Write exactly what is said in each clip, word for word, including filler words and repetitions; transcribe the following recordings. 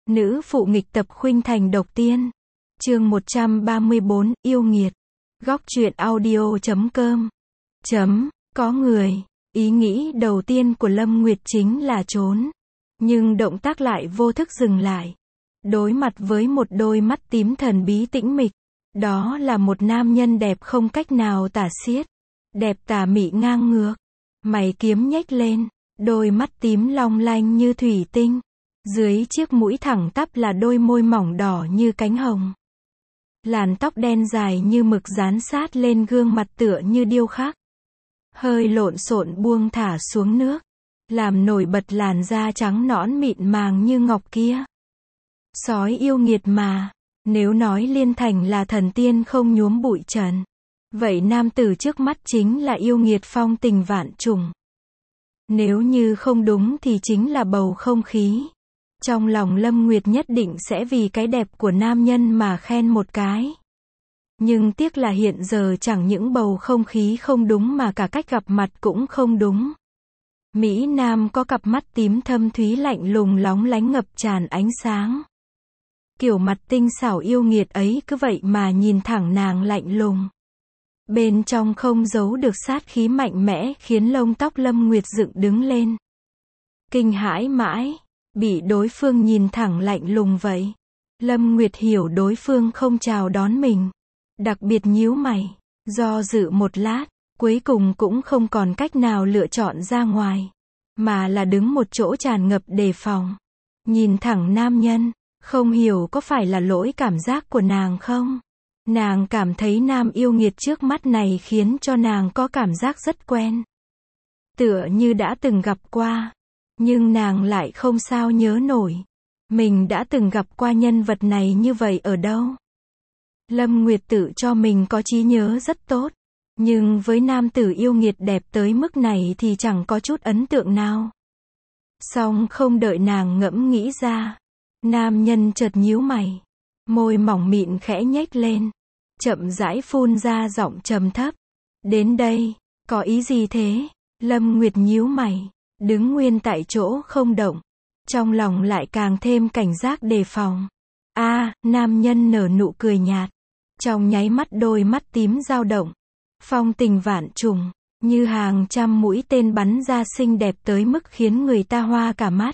Nữ phụ nghịch tập khuynh thành độc tiên. Chương một trăm ba mươi bốn, yêu nghiệt. Góc truyện audio chấm com. Chấm, có người. Ý nghĩ đầu tiên của Lâm Nguyệt chính là trốn. Nhưng động tác lại vô thức dừng lại. Đối mặt với một đôi mắt tím thần bí tĩnh mịch. Đó là một nam nhân đẹp không cách nào tả xiết. Đẹp tà mị ngang ngược. Mày kiếm nhếch lên. Đôi mắt tím long lanh như thủy tinh. Dưới chiếc mũi thẳng tắp là đôi môi mỏng đỏ như cánh hồng. Làn tóc đen dài như mực dán sát lên gương mặt tựa như điêu khắc. Hơi lộn xộn buông thả xuống nước. Làm nổi bật làn da trắng nõn mịn màng như ngọc kia. Sói yêu nghiệt mà. Nếu nói Liên Thành là thần tiên không nhuốm bụi trần. Vậy nam tử trước mắt chính là yêu nghiệt phong tình vạn trùng. Nếu như không đúng thì chính là bầu không khí. Trong lòng Lâm Nguyệt nhất định sẽ vì cái đẹp của nam nhân mà khen một cái. Nhưng tiếc là hiện giờ chẳng những bầu không khí không đúng mà cả cách gặp mặt cũng không đúng. Mỹ Nam có cặp mắt tím thâm thúy lạnh lùng lóng lánh ngập tràn ánh sáng. Kiểu mặt tinh xảo yêu nghiệt ấy cứ vậy mà nhìn thẳng nàng lạnh lùng. Bên trong không giấu được sát khí mạnh mẽ khiến lông tóc Lâm Nguyệt dựng đứng lên. Kinh hãi mãi. Bị đối phương nhìn thẳng lạnh lùng vậy. Lâm Nguyệt hiểu đối phương không chào đón mình. Đặc biệt nhíu mày. Do dự một lát. Cuối cùng cũng không còn cách nào lựa chọn ra ngoài. Mà là đứng một chỗ tràn ngập đề phòng. Nhìn thẳng nam nhân. Không hiểu có phải là lỗi cảm giác của nàng không? Nàng cảm thấy nam yêu nghiệt trước mắt này khiến cho nàng có cảm giác rất quen. Tựa như đã từng gặp qua. Nhưng nàng lại không sao nhớ nổi. Mình đã từng gặp qua nhân vật này như vậy ở đâu? Lâm Nguyệt tự cho mình có trí nhớ rất tốt. Nhưng với nam tử yêu nghiệt đẹp tới mức này thì chẳng có chút ấn tượng nào. Song không đợi nàng ngẫm nghĩ ra. Nam nhân chợt nhíu mày. Môi mỏng mịn khẽ nhếch lên. Chậm rãi phun ra giọng trầm thấp. Đến đây, có ý gì thế? Lâm Nguyệt nhíu mày. Đứng nguyên tại chỗ không động. Trong lòng lại càng thêm cảnh giác đề phòng. A, à, nam nhân nở nụ cười nhạt. Trong nháy mắt đôi mắt tím dao động. Phong tình vạn trùng. Như hàng trăm mũi tên bắn ra xinh đẹp tới mức khiến người ta hoa cả mắt.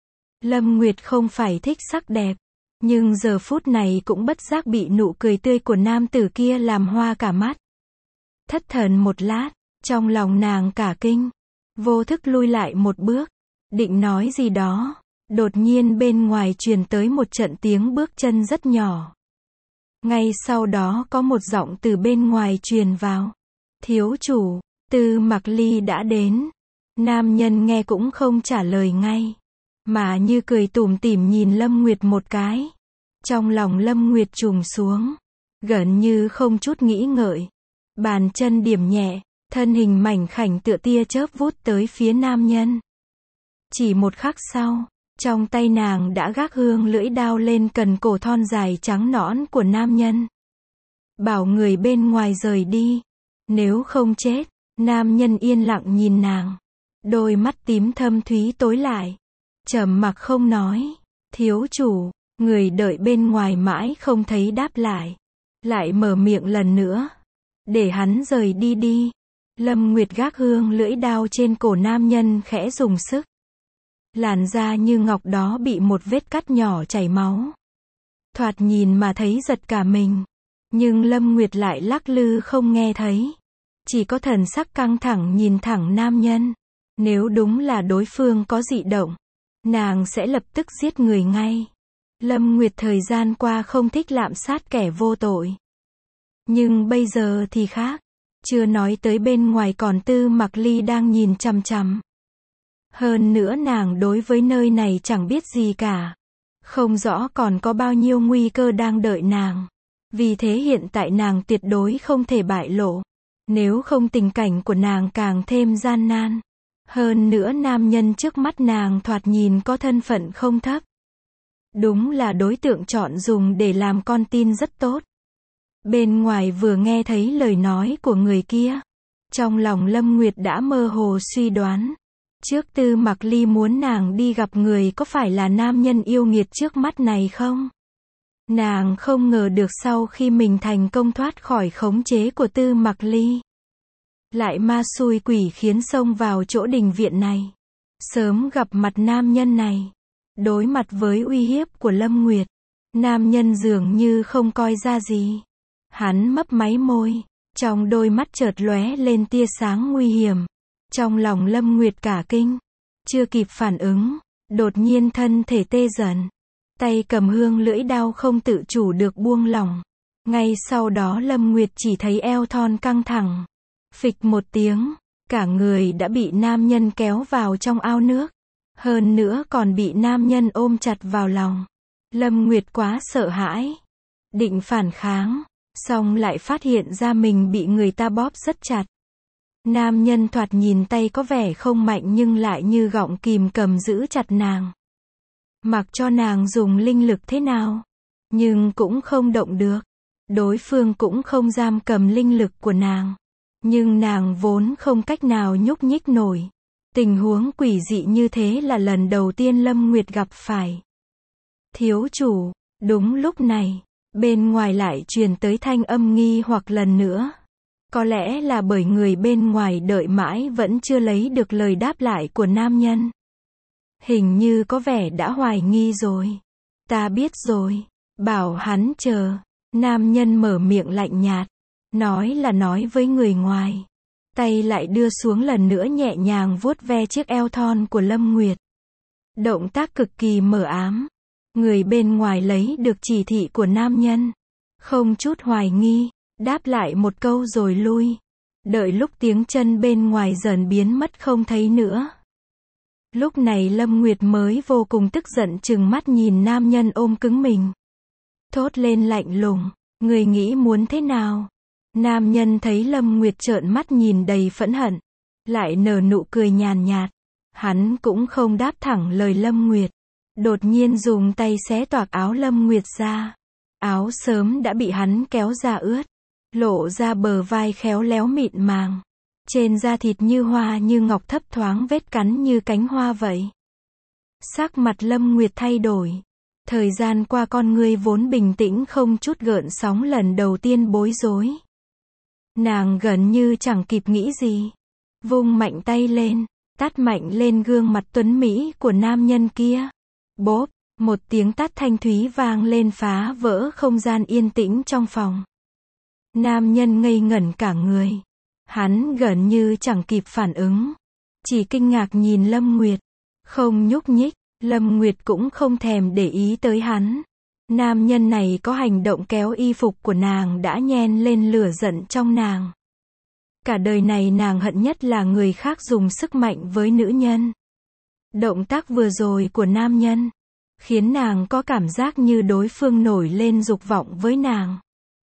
Lâm Nguyệt không phải thích sắc đẹp. Nhưng giờ phút này cũng bất giác bị nụ cười tươi của nam tử kia làm hoa cả mắt. Thất thần một lát. Trong lòng nàng cả kinh. Vô thức lui lại một bước. Định nói gì đó. Đột nhiên bên ngoài truyền tới một trận tiếng bước chân rất nhỏ. Ngay sau đó có một giọng từ bên ngoài truyền vào. Thiếu chủ, Tư Mặc Ly đã đến. Nam nhân nghe cũng không trả lời ngay. Mà như cười tủm tỉm nhìn Lâm Nguyệt một cái. Trong lòng Lâm Nguyệt trùng xuống. Gần như không chút nghĩ ngợi. Bàn chân điểm nhẹ. Thân hình mảnh khảnh tựa tia chớp vút tới phía nam nhân. Chỉ một khắc sau, trong tay nàng đã gác hương lưỡi đao lên cần cổ thon dài trắng nõn của nam nhân. Bảo người bên ngoài rời đi. Nếu không chết, nam nhân yên lặng nhìn nàng. Đôi mắt tím thâm thúy tối lại. Trầm mặc không nói. Thiếu chủ, người đợi bên ngoài mãi không thấy đáp lại. Lại mở miệng lần nữa. Để hắn rời đi đi. Lâm Nguyệt gác hương lưỡi đao trên cổ nam nhân khẽ dùng sức. Làn da như ngọc đó bị một vết cắt nhỏ chảy máu. Thoạt nhìn mà thấy giật cả mình. Nhưng Lâm Nguyệt lại lắc lư không nghe thấy. Chỉ có thần sắc căng thẳng nhìn thẳng nam nhân. Nếu đúng là đối phương có dị động, nàng sẽ lập tức giết người ngay. Lâm Nguyệt thời gian qua không thích lạm sát kẻ vô tội. Nhưng bây giờ thì khác. Chưa nói tới bên ngoài còn Tư Mặc Ly đang nhìn chằm chằm. Hơn nữa nàng đối với nơi này chẳng biết gì cả. Không rõ còn có bao nhiêu nguy cơ đang đợi nàng. Vì thế hiện tại nàng tuyệt đối không thể bại lộ. Nếu không tình cảnh của nàng càng thêm gian nan. Hơn nữa nam nhân trước mắt nàng thoạt nhìn có thân phận không thấp. Đúng là đối tượng chọn dùng để làm con tin rất tốt. Bên ngoài vừa nghe thấy lời nói của người kia. Trong lòng Lâm Nguyệt đã mơ hồ suy đoán. Trước Tư Mặc Ly muốn nàng đi gặp người có phải là nam nhân yêu nghiệt trước mắt này không? Nàng không ngờ được sau khi mình thành công thoát khỏi khống chế của Tư Mặc Ly, lại ma xui quỷ khiến xông vào chỗ đình viện này. Sớm gặp mặt nam nhân này, đối mặt với uy hiếp của Lâm Nguyệt, nam nhân dường như không coi ra gì. Hắn mấp máy môi, trong đôi mắt chợt lóe lên tia sáng nguy hiểm. Trong lòng Lâm Nguyệt cả kinh, chưa kịp phản ứng, đột nhiên thân thể tê dần. Tay cầm hương lưỡi đao không tự chủ được buông lỏng. Ngay sau đó Lâm Nguyệt chỉ thấy eo thon căng thẳng. Phịch một tiếng, cả người đã bị nam nhân kéo vào trong ao nước. Hơn nữa còn bị nam nhân ôm chặt vào lòng. Lâm Nguyệt quá sợ hãi, định phản kháng, xong lại phát hiện ra mình bị người ta bóp rất chặt. Nam nhân thoạt nhìn tay có vẻ không mạnh nhưng lại như gọng kìm cầm giữ chặt nàng. Mặc cho nàng dùng linh lực thế nào, nhưng cũng không động được. Đối phương cũng không giam cầm linh lực của nàng. Nhưng nàng vốn không cách nào nhúc nhích nổi. Tình huống quỷ dị như thế là lần đầu tiên Lâm Nguyệt gặp phải. Thiếu chủ, đúng lúc này, bên ngoài lại truyền tới thanh âm nghi hoặc lần nữa. Có lẽ là bởi người bên ngoài đợi mãi vẫn chưa lấy được lời đáp lại của nam nhân. Hình như có vẻ đã hoài nghi rồi. Ta biết rồi, bảo hắn chờ. Nam nhân mở miệng lạnh nhạt, nói là nói với người ngoài. Tay lại đưa xuống lần nữa nhẹ nhàng vuốt ve chiếc eo thon của Lâm Nguyệt. Động tác cực kỳ mờ ám. Người bên ngoài lấy được chỉ thị của nam nhân, không chút hoài nghi, đáp lại một câu rồi lui. Đợi lúc tiếng chân bên ngoài dần biến mất không thấy nữa. Lúc này Lâm Nguyệt mới vô cùng tức giận trừng mắt nhìn nam nhân ôm cứng mình. Thốt lên lạnh lùng, người nghĩ muốn thế nào? Nam nhân thấy Lâm Nguyệt trợn mắt nhìn đầy phẫn hận, lại nở nụ cười nhàn nhạt. Hắn cũng không đáp thẳng lời Lâm Nguyệt. Đột nhiên dùng tay xé toạc áo Lâm Nguyệt ra. Áo sớm đã bị hắn kéo ra ướt, lộ ra bờ vai khéo léo mịn màng. Trên da thịt như hoa như ngọc thấp thoáng vết cắn như cánh hoa vậy. Sắc mặt Lâm Nguyệt thay đổi. Thời gian qua con ngươi vốn bình tĩnh không chút gợn sóng lần đầu tiên bối rối. Nàng gần như chẳng kịp nghĩ gì. Vung mạnh tay lên, tát mạnh lên gương mặt tuấn mỹ của nam nhân kia. Bốp, một tiếng tát thanh thúy vang lên phá vỡ không gian yên tĩnh trong phòng. Nam nhân ngây ngẩn cả người. Hắn gần như chẳng kịp phản ứng. Chỉ kinh ngạc nhìn Lâm Nguyệt. Không nhúc nhích, Lâm Nguyệt cũng không thèm để ý tới hắn. Nam nhân này có hành động kéo y phục của nàng đã nhen lên lửa giận trong nàng. Cả đời này nàng hận nhất là người khác dùng sức mạnh với nữ nhân. Động tác vừa rồi của nam nhân khiến nàng có cảm giác như đối phương nổi lên dục vọng với nàng.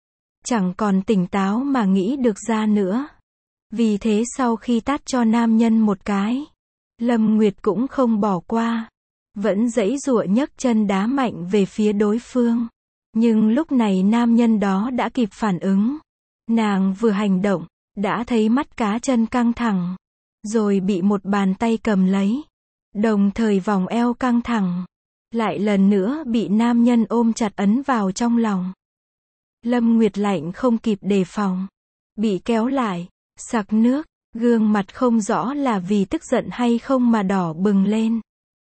Chẳng còn tỉnh táo mà nghĩ được ra nữa. Vì thế sau khi tát cho nam nhân một cái, Lâm Nguyệt cũng không bỏ qua. Vẫn giãy giụa nhấc chân đá mạnh về phía đối phương. Nhưng lúc này nam nhân đó đã kịp phản ứng. Nàng vừa hành động, đã thấy mắt cá chân căng thẳng. Rồi bị một bàn tay cầm lấy. Đồng thời vòng eo căng thẳng. Lại lần nữa bị nam nhân ôm chặt ấn vào trong lòng. Lâm Nguyệt lạnh không kịp đề phòng. Bị kéo lại, sặc nước, gương mặt không rõ là vì tức giận hay không mà đỏ bừng lên.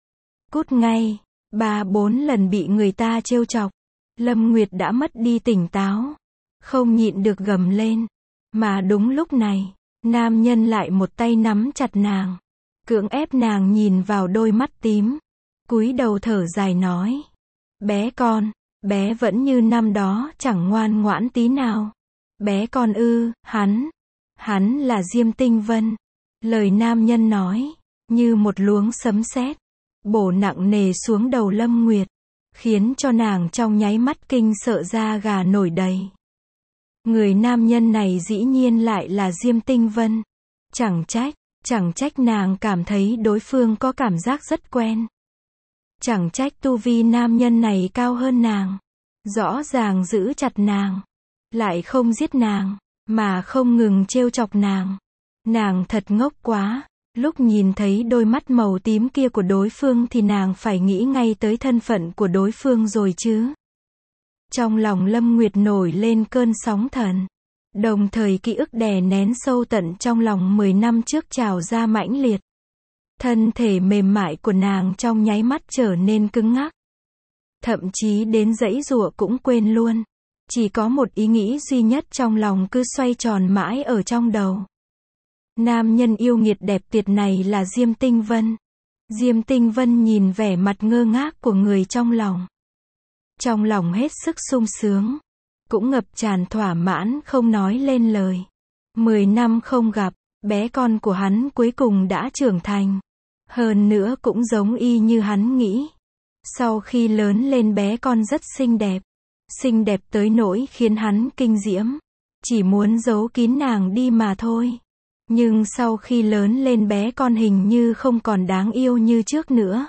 Cút ngay, ba bốn lần bị người ta trêu chọc. Lâm Nguyệt đã mất đi tỉnh táo. Không nhịn được gầm lên. Mà đúng lúc này, nam nhân lại một tay nắm chặt nàng. Cưỡng ép nàng nhìn vào đôi mắt tím. Cúi đầu thở dài nói. Bé con, bé vẫn như năm đó chẳng ngoan ngoãn tí nào. Bé con ư, hắn. Hắn là Diêm Tinh Vân. Lời nam nhân nói, như một luống sấm sét, bổ nặng nề xuống đầu Lâm Nguyệt, khiến cho nàng trong nháy mắt kinh sợ da gà nổi đầy. Người nam nhân này dĩ nhiên lại là Diêm Tinh Vân. Chẳng trách, chẳng trách nàng cảm thấy đối phương có cảm giác rất quen. Chẳng trách tu vi nam nhân này cao hơn nàng. Rõ ràng giữ chặt nàng, lại không giết nàng, mà không ngừng trêu chọc nàng. Nàng thật ngốc quá. Lúc nhìn thấy đôi mắt màu tím kia của đối phương thì nàng phải nghĩ ngay tới thân phận của đối phương rồi chứ. Trong lòng Lâm Nguyệt nổi lên cơn sóng thần. Đồng thời ký ức đè nén sâu tận trong lòng mười năm trước trào ra mãnh liệt. Thân thể mềm mại của nàng trong nháy mắt trở nên cứng ngắc. Thậm chí đến giãy giụa cũng quên luôn. Chỉ có một ý nghĩ duy nhất trong lòng cứ xoay tròn mãi ở trong đầu. Nam nhân yêu nghiệt đẹp tuyệt này là Diêm Tinh Vân. Diêm Tinh Vân nhìn vẻ mặt ngơ ngác của người trong lòng. Trong lòng hết sức sung sướng. Cũng ngập tràn thỏa mãn không nói lên lời. Mười năm không gặp, bé con của hắn cuối cùng đã trưởng thành. Hơn nữa cũng giống y như hắn nghĩ. Sau khi lớn lên bé con rất xinh đẹp. Xinh đẹp tới nỗi khiến hắn kinh diễm. Chỉ muốn giấu kín nàng đi mà thôi. Nhưng sau khi lớn lên bé con hình như không còn đáng yêu như trước nữa.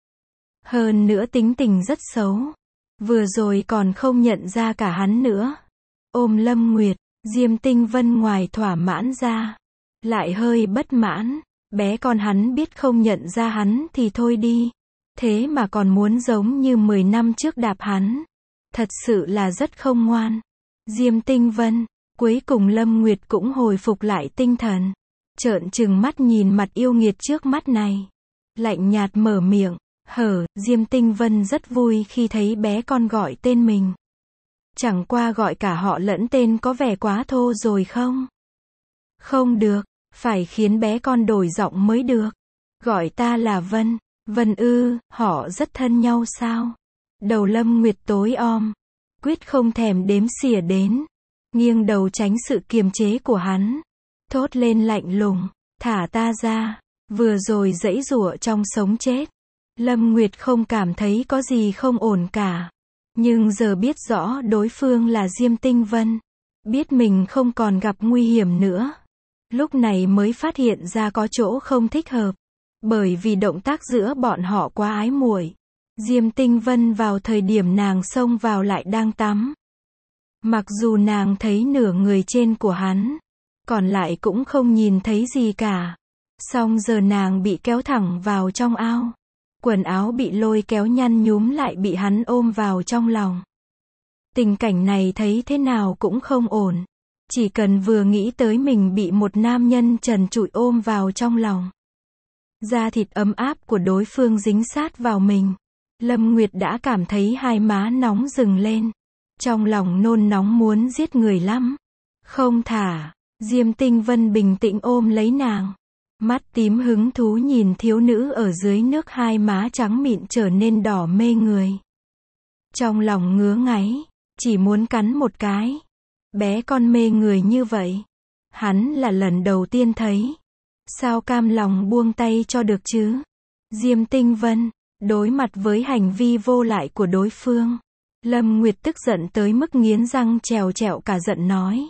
Hơn nữa tính tình rất xấu. Vừa rồi còn không nhận ra cả hắn nữa. Ôm Lâm Nguyệt, Diêm Tinh Vân ngoài thỏa mãn ra. Lại hơi bất mãn. Bé con hắn biết không nhận ra hắn thì thôi đi. Thế mà còn muốn giống như mười năm trước đạp hắn. Thật sự là rất không ngoan. Diêm Tinh Vân, cuối cùng Lâm Nguyệt cũng hồi phục lại tinh thần. Trợn trừng mắt nhìn mặt yêu nghiệt trước mắt này. Lạnh nhạt mở miệng, hở, Diêm Tinh Vân rất vui khi thấy bé con gọi tên mình. Chẳng qua gọi cả họ lẫn tên có vẻ quá thô rồi không? Không được, phải khiến bé con đổi giọng mới được. Gọi ta là Vân. Vân ư, họ rất thân nhau sao? Đầu Lâm Nguyệt tối om. Quyết không thèm đếm xỉa đến. Nghiêng đầu tránh sự kiềm chế của hắn. Thốt lên lạnh lùng, thả ta ra. Vừa rồi giãy giụa trong sống chết. Lâm Nguyệt không cảm thấy có gì không ổn cả. Nhưng giờ biết rõ đối phương là Diêm Tinh Vân. Biết mình không còn gặp nguy hiểm nữa. Lúc này mới phát hiện ra có chỗ không thích hợp. Bởi vì động tác giữa bọn họ quá ái muội. Diêm Tinh Vân vào thời điểm nàng xông vào lại đang tắm. Mặc dù nàng thấy nửa người trên của hắn. Còn lại cũng không nhìn thấy gì cả. Song giờ nàng bị kéo thẳng vào trong ao. Quần áo bị lôi kéo nhăn nhúm lại bị hắn ôm vào trong lòng. Tình cảnh này thấy thế nào cũng không ổn. Chỉ cần vừa nghĩ tới mình bị một nam nhân trần trụi ôm vào trong lòng. Da thịt ấm áp của đối phương dính sát vào mình. Lâm Nguyệt đã cảm thấy hai má nóng rừng lên. Trong lòng nôn nóng muốn giết người lắm. Không thả. Diêm Tinh Vân bình tĩnh ôm lấy nàng. Mắt tím hứng thú nhìn thiếu nữ ở dưới nước, hai má trắng mịn trở nên đỏ mê người. Trong lòng ngứa ngáy, chỉ muốn cắn một cái. Bé con mê người như vậy. Hắn là lần đầu tiên thấy. Sao cam lòng buông tay cho được chứ? Diêm Tinh Vân, đối mặt với hành vi vô lại của đối phương. Lâm Nguyệt tức giận tới mức nghiến răng trèo trẹo cả giận nói.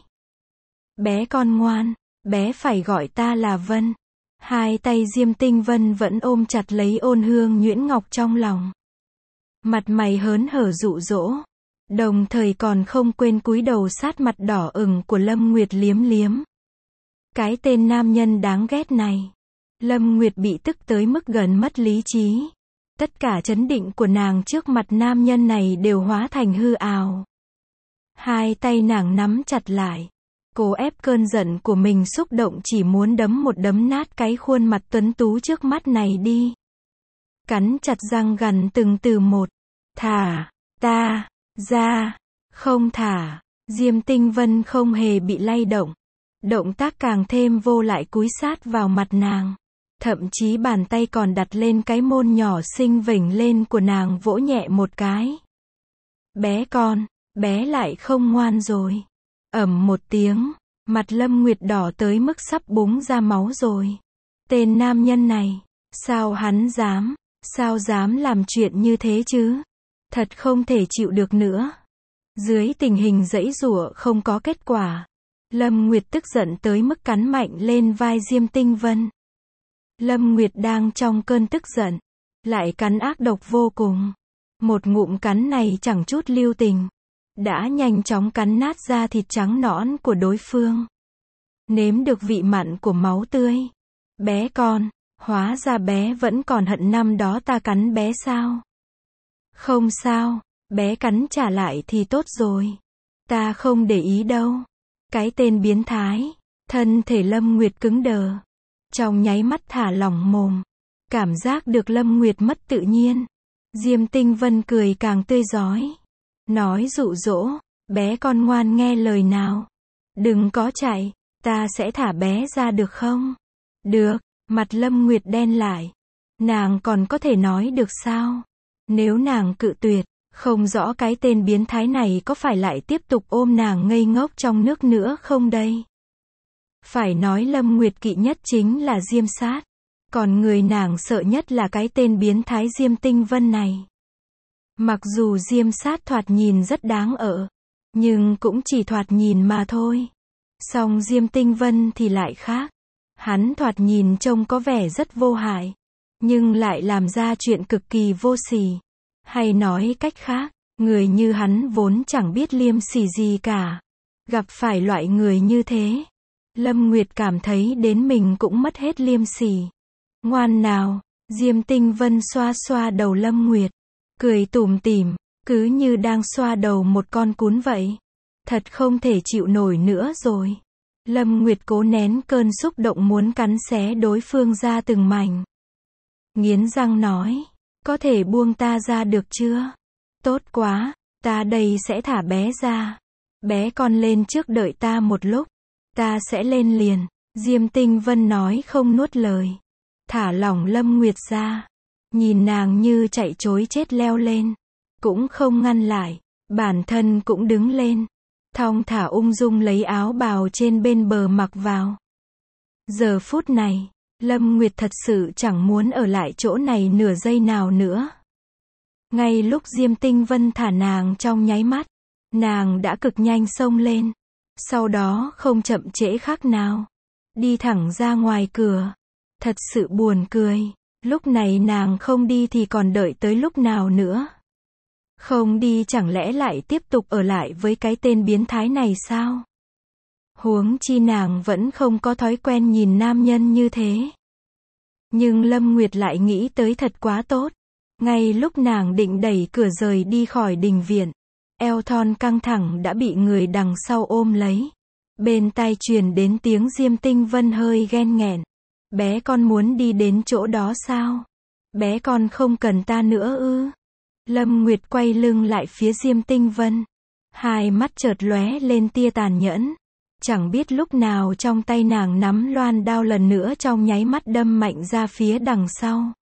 Bé con ngoan, bé phải gọi ta là Vân. Hai tay Diêm Tinh Vân vẫn ôm chặt lấy Ôn Hương nhuyễn ngọc trong lòng. Mặt mày hớn hở dụ dỗ. Đồng thời còn không quên cúi đầu sát mặt đỏ ửng của Lâm Nguyệt liếm liếm. Cái tên nam nhân đáng ghét này. Lâm Nguyệt bị tức tới mức gần mất lý trí. Tất cả chấn định của nàng trước mặt nam nhân này đều hóa thành hư ảo. Hai tay nàng nắm chặt lại. Cố ép cơn giận của mình xúc động, chỉ muốn đấm một đấm nát cái khuôn mặt tuấn tú trước mắt này đi. Cắn chặt răng gằn từng từ một. Thả ta ra. Không thả. Diêm Tinh Vân không hề bị lay động. Động tác càng thêm vô lại, cúi sát vào mặt nàng. Thậm chí bàn tay còn đặt lên cái môn nhỏ xinh vểnh lên của nàng, vỗ nhẹ một cái. Bé con, bé lại không ngoan rồi. Ầm một tiếng, mặt Lâm Nguyệt đỏ tới mức sắp búng ra máu rồi. Tên nam nhân này, sao hắn dám, sao dám làm chuyện như thế chứ? Thật không thể chịu được nữa. Dưới tình hình giãy giụa không có kết quả, Lâm Nguyệt tức giận tới mức cắn mạnh lên vai Diêm Tinh Vân. Lâm Nguyệt đang trong cơn tức giận, lại cắn ác độc vô cùng. Một ngụm cắn này chẳng chút lưu tình, đã nhanh chóng cắn nát da thịt trắng nõn của đối phương. Nếm được vị mặn của máu tươi, Bé con, hóa ra bé vẫn còn hận năm đó ta cắn bé sao? Không sao, bé cắn trả lại thì tốt rồi. Ta không để ý đâu. Cái tên biến thái. Thân thể Lâm Nguyệt cứng đờ. Trong nháy mắt thả lỏng mồm. Cảm giác được Lâm Nguyệt mất tự nhiên. Diêm Tinh Vân cười càng tươi rói. Nói dụ dỗ, bé con ngoan nghe lời nào. Đừng có chạy, ta sẽ thả bé ra được không? Được, mặt Lâm Nguyệt đen lại. Nàng còn có thể nói được sao? Nếu nàng cự tuyệt, không rõ cái tên biến thái này có phải lại tiếp tục ôm nàng ngây ngốc trong nước nữa không đây? Phải nói Lâm Nguyệt kỵ nhất chính là Diêm Sát. Còn người nàng sợ nhất là cái tên biến thái Diêm Tinh Vân này. Mặc dù Diêm Sát thoạt nhìn rất đáng ở, nhưng cũng chỉ thoạt nhìn mà thôi. Song Diêm Tinh Vân thì lại khác. Hắn thoạt nhìn trông có vẻ rất vô hại, nhưng lại làm ra chuyện cực kỳ vô sỉ. Hay nói cách khác, người như hắn vốn chẳng biết liêm sỉ gì cả. Gặp phải loại người như thế, Lâm Nguyệt cảm thấy đến mình cũng mất hết liêm sỉ. Ngoan nào, Diêm Tinh Vân xoa xoa đầu Lâm Nguyệt, cười tủm tỉm, cứ như đang xoa đầu một con cún vậy. Thật không thể chịu nổi nữa rồi. Lâm Nguyệt cố nén cơn xúc động muốn cắn xé đối phương ra từng mảnh. Nghiến răng nói, có thể buông ta ra được chưa? Tốt quá, ta đây sẽ thả bé ra. Bé con lên trước đợi ta một lúc. Ta sẽ lên liền. Diêm Tinh Vân nói không nuốt lời. Thả lỏng Lâm Nguyệt ra. Nhìn nàng như chạy trối chết leo lên. Cũng không ngăn lại. Bản thân cũng đứng lên. Thong thả ung dung lấy áo bào trên bên bờ mặc vào. Giờ phút này, Lâm Nguyệt thật sự chẳng muốn ở lại chỗ này nửa giây nào nữa. Ngay lúc Diêm Tinh Vân thả nàng trong nháy mắt, nàng đã cực nhanh xông lên. Sau đó không chậm trễ khác nào. Đi thẳng ra ngoài cửa. Thật sự buồn cười. Lúc này nàng không đi thì còn đợi tới lúc nào nữa? Không đi chẳng lẽ lại tiếp tục ở lại với cái tên biến thái này sao? Huống chi nàng vẫn không có thói quen nhìn nam nhân như thế. Nhưng Lâm Nguyệt lại nghĩ tới thật quá tốt. Ngay lúc nàng định đẩy cửa rời đi khỏi đình viện, eo thon căng thẳng đã bị người đằng sau ôm lấy. Bên tai truyền đến tiếng Diêm Tinh Vân hơi ghen nghẹn. Bé con muốn đi đến chỗ đó sao? Bé con không cần ta nữa ư? Lâm Nguyệt quay lưng lại phía Diêm Tinh Vân. Hai mắt chợt lóe lên tia tàn nhẫn. Chẳng biết lúc nào trong tay nàng nắm loan đao lần nữa trong nháy mắt đâm mạnh ra phía đằng sau.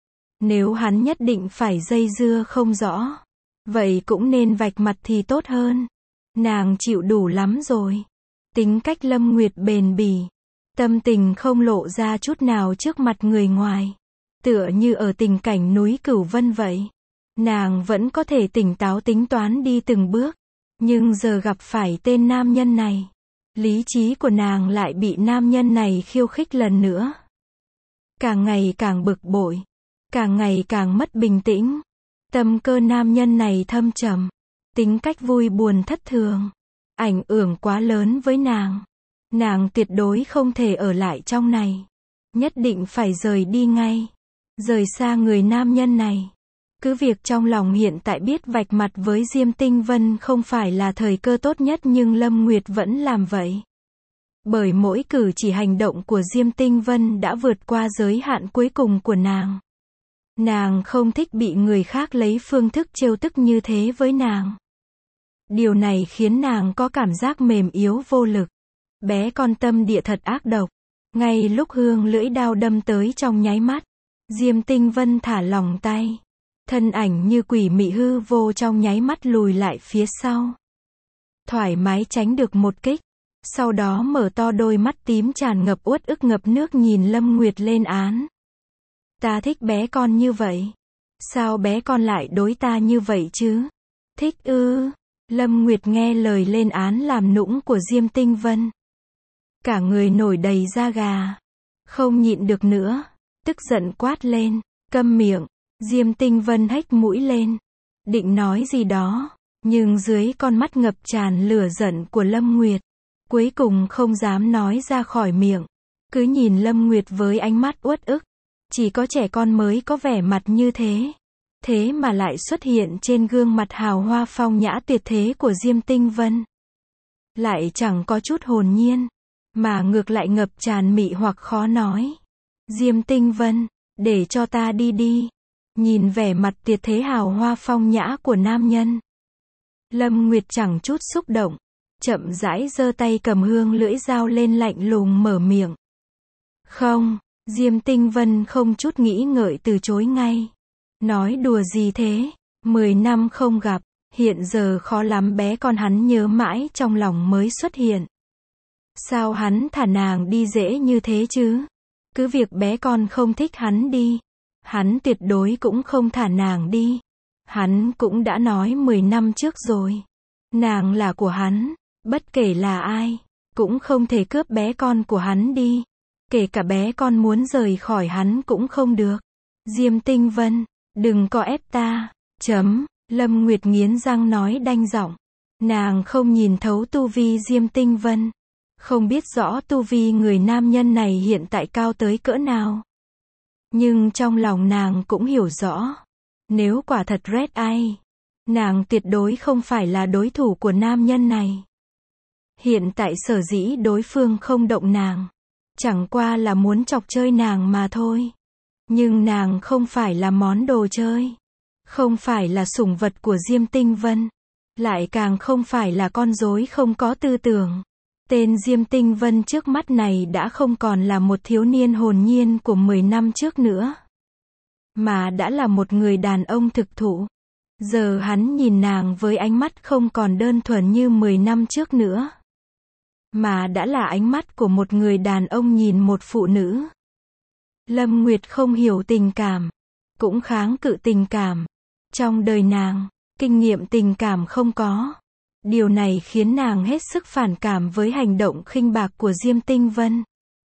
Nếu hắn nhất định phải dây dưa không rõ, vậy cũng nên vạch mặt thì tốt hơn. Nàng chịu đủ lắm rồi. Tính cách Lâm Nguyệt bền bỉ. Tâm tình không lộ ra chút nào trước mặt người ngoài. Tựa như ở tình cảnh núi Cửu Vân vậy. Nàng vẫn có thể tỉnh táo tính toán đi từng bước. Nhưng giờ gặp phải tên nam nhân này, lý trí của nàng lại bị nam nhân này khiêu khích lần nữa. Càng ngày càng bực bội. Càng ngày càng mất bình tĩnh. Tâm cơ nam nhân này thâm trầm. Tính cách vui buồn thất thường. Ảnh hưởng quá lớn với nàng. Nàng tuyệt đối không thể ở lại trong này. Nhất định phải rời đi ngay. Rời xa người nam nhân này. Cứ việc trong lòng hiện tại biết vạch mặt với Diêm Tinh Vân không phải là thời cơ tốt nhất nhưng Lâm Nguyệt vẫn làm vậy. Bởi mỗi cử chỉ hành động của Diêm Tinh Vân đã vượt qua giới hạn cuối cùng của nàng. Nàng không thích bị người khác lấy phương thức trêu tức như thế với nàng. Điều này khiến nàng có cảm giác mềm yếu vô lực. Bé con tâm địa thật ác độc. Ngay lúc hương lưỡi đao đâm tới trong nháy mắt, Diêm Tinh Vân thả lỏng tay. Thân ảnh như quỷ mị hư vô trong nháy mắt lùi lại phía sau. Thoải mái tránh được một kích. Sau đó mở to đôi mắt tím tràn ngập uất ức ngập nước nhìn Lâm Nguyệt lên án. Ta thích bé con như vậy. Sao bé con lại đối ta như vậy chứ? Thích ư? Lâm Nguyệt nghe lời lên án làm nũng của Diêm Tinh Vân. Cả người nổi đầy da gà. Không nhịn được nữa. Tức giận quát lên. Câm miệng. Diêm Tinh Vân hếch mũi lên. Định nói gì đó. Nhưng dưới con mắt ngập tràn lửa giận của Lâm Nguyệt, cuối cùng không dám nói ra khỏi miệng. cứ nhìn Lâm Nguyệt với ánh mắt uất ức. Chỉ có trẻ con mới có vẻ mặt như thế. Thế mà lại xuất hiện trên gương mặt hào hoa phong nhã tuyệt thế của Diêm Tinh Vân. Lại chẳng có chút hồn nhiên, mà ngược lại ngập tràn mị hoặc khó nói. Diêm Tinh Vân, để cho ta đi đi. Nhìn vẻ mặt tuyệt thế hào hoa phong nhã của nam nhân, Lâm Nguyệt chẳng chút xúc động, chậm rãi giơ tay cầm hương lưỡi dao lên lạnh lùng mở miệng. Không, Diêm Tinh Vân không chút nghĩ ngợi từ chối ngay. Nói đùa gì thế, mười năm không gặp, hiện giờ khó lắm bé con hắn nhớ mãi trong lòng mới xuất hiện. Sao hắn thả nàng đi dễ như thế chứ? Cứ việc bé con không thích hắn đi, hắn tuyệt đối cũng không thả nàng đi. Hắn cũng đã nói mười năm trước rồi. Nàng là của hắn, bất kể là ai, cũng không thể cướp bé con của hắn đi. Kể cả bé con muốn rời khỏi hắn cũng không được. Diêm Tinh Vân, đừng có ép ta. Chấm, Lâm Nguyệt nghiến răng nói đanh giọng. Nàng không nhìn thấu tu vi Diêm Tinh Vân. Không biết rõ tu vi người nam nhân này hiện tại cao tới cỡ nào. Nhưng trong lòng nàng cũng hiểu rõ. Nếu quả thật Red Eye, nàng tuyệt đối không phải là đối thủ của nam nhân này. Hiện tại sở dĩ đối phương không động nàng, chẳng qua là muốn chọc chơi nàng mà thôi. Nhưng nàng không phải là món đồ chơi. Không phải là sủng vật của Diêm Tinh Vân. Lại càng không phải là con rối không có tư tưởng. Tên Diêm Tinh Vân trước mắt này đã không còn là một thiếu niên hồn nhiên của mười năm trước nữa. Mà đã là một người đàn ông thực thụ. Giờ hắn nhìn nàng với ánh mắt không còn đơn thuần như mười năm trước nữa. Mà đã là ánh mắt của một người đàn ông nhìn một phụ nữ. Lâm Nguyệt không hiểu tình cảm, cũng kháng cự tình cảm. Trong đời nàng, kinh nghiệm tình cảm không có. Điều này khiến nàng hết sức phản cảm với hành động khinh bạc của Diêm Tinh Vân.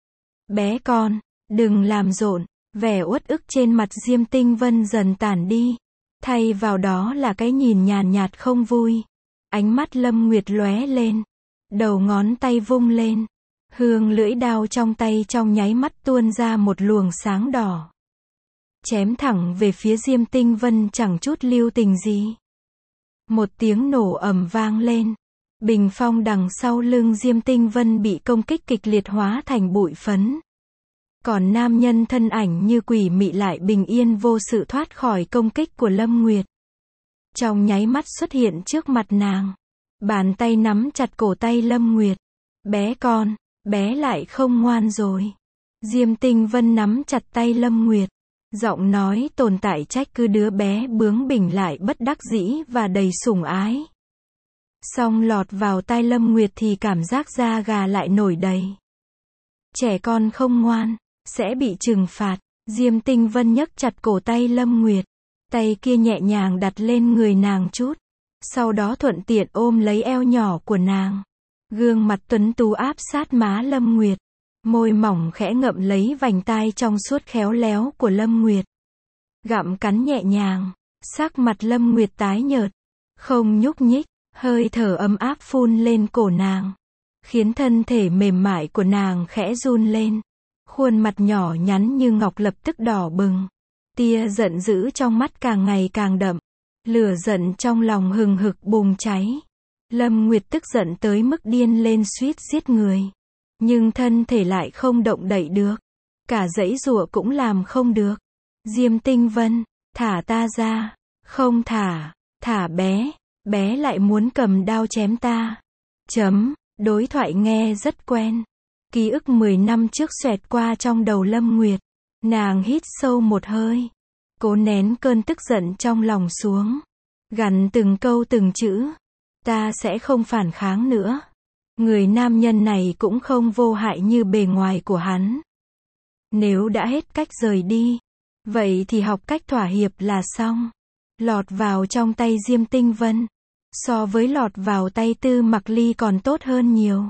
Bé con, đừng làm rộn. Vẻ uất ức trên mặt Diêm Tinh Vân dần tản đi. Thay vào đó là cái nhìn nhàn nhạt không vui. Ánh mắt Lâm Nguyệt lóe lên. Đầu ngón tay vung lên. Hương lưỡi đao trong tay trong nháy mắt tuôn ra một luồng sáng đỏ. Chém thẳng về phía Diêm Tinh Vân chẳng chút lưu tình gì. Một tiếng nổ ầm vang lên. Bình phong đằng sau lưng Diêm Tinh Vân bị công kích kịch liệt hóa thành bụi phấn. Còn nam nhân thân ảnh như quỷ mị lại bình yên vô sự thoát khỏi công kích của Lâm Nguyệt. Trong nháy mắt xuất hiện trước mặt nàng. Bàn tay nắm chặt cổ tay Lâm Nguyệt. Bé con, bé lại không ngoan rồi. Diêm Tinh Vân nắm chặt tay Lâm Nguyệt. Giọng nói tồn tại trách cứ đứa bé bướng bỉnh lại bất đắc dĩ và đầy sủng ái. Song lọt vào tai Lâm Nguyệt thì cảm giác da gà lại nổi đầy. Trẻ con không ngoan, sẽ bị trừng phạt. Diêm Tinh Vân nhấc chặt cổ tay Lâm Nguyệt. Tay kia nhẹ nhàng đặt lên người nàng chút. Sau đó thuận tiện ôm lấy eo nhỏ của nàng. Gương mặt tuấn tú áp sát má Lâm Nguyệt. Môi mỏng khẽ ngậm lấy vành tai trong suốt khéo léo của Lâm Nguyệt. Gặm cắn nhẹ nhàng. Sắc mặt Lâm Nguyệt tái nhợt. Không nhúc nhích. Hơi thở ấm áp phun lên cổ nàng. Khiến thân thể mềm mại của nàng khẽ run lên. Khuôn mặt nhỏ nhắn như ngọc lập tức đỏ bừng. Tia giận dữ trong mắt càng ngày càng đậm. Lửa giận trong lòng hừng hực bùng cháy. Lâm Nguyệt tức giận tới mức điên lên suýt giết người. Nhưng thân thể lại không động đậy được. Cả giãy giụa cũng làm không được. Diêm Tinh Vân, thả ta ra. Không thả, thả bé. Bé lại muốn cầm đao chém ta. Chấm, đối thoại nghe rất quen. Ký ức mười năm trước xoẹt qua trong đầu Lâm Nguyệt. Nàng hít sâu một hơi. Cố nén cơn tức giận trong lòng xuống. Gằn từng câu từng chữ. Ta sẽ không phản kháng nữa. Người nam nhân này cũng không vô hại như bề ngoài của hắn. Nếu đã hết cách rời đi, vậy thì học cách thỏa hiệp là xong. Lọt vào trong tay Diêm Tinh Vân, so với lọt vào tay Tư Mặc Ly còn tốt hơn nhiều.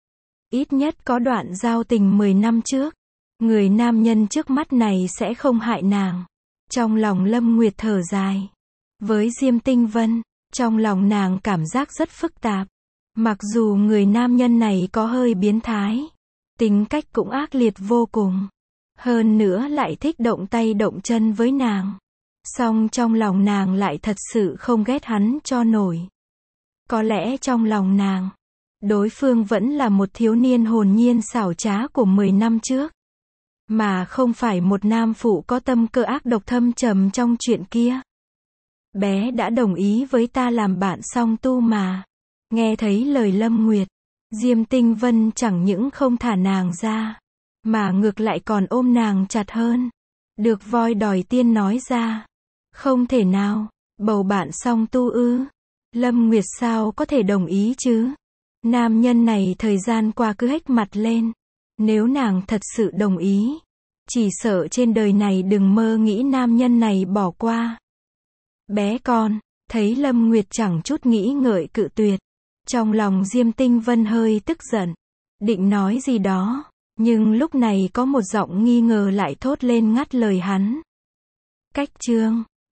Ít nhất có đoạn giao tình mười năm trước. Người nam nhân trước mắt này sẽ không hại nàng. Trong lòng Lâm Nguyệt thở dài. Với Diêm Tinh Vân, trong lòng nàng cảm giác rất phức tạp. Mặc dù người nam nhân này có hơi biến thái, Tính cách cũng ác liệt vô cùng. Hơn nữa lại thích động tay động chân với nàng. Song trong lòng nàng lại thật sự không ghét hắn cho nổi. Có lẽ trong lòng nàng, đối phương vẫn là một thiếu niên hồn nhiên xảo trá của mười năm trước. Mà không phải một nam phụ có tâm cơ ác độc thâm trầm trong chuyện kia. Bé đã đồng ý với ta làm bạn song tu mà. Nghe thấy lời Lâm Nguyệt, Diêm Tinh Vân chẳng những không thả nàng ra, mà ngược lại còn ôm nàng chặt hơn. Được voi đòi tiên nói ra. Không thể nào, bầu bạn song tu ư. Lâm Nguyệt sao có thể đồng ý chứ? Nam nhân này thời gian qua cứ hếch mặt lên. Nếu nàng thật sự đồng ý, chỉ sợ trên đời này đừng mơ nghĩ nam nhân này bỏ qua. Bé con, thấy Lâm Nguyệt chẳng chút nghĩ ngợi cự tuyệt. Trong lòng Diêm Tinh Vân hơi tức giận. Định nói gì đó, nhưng lúc này có một giọng nghi ngờ lại thốt lên ngắt lời hắn. Cách chương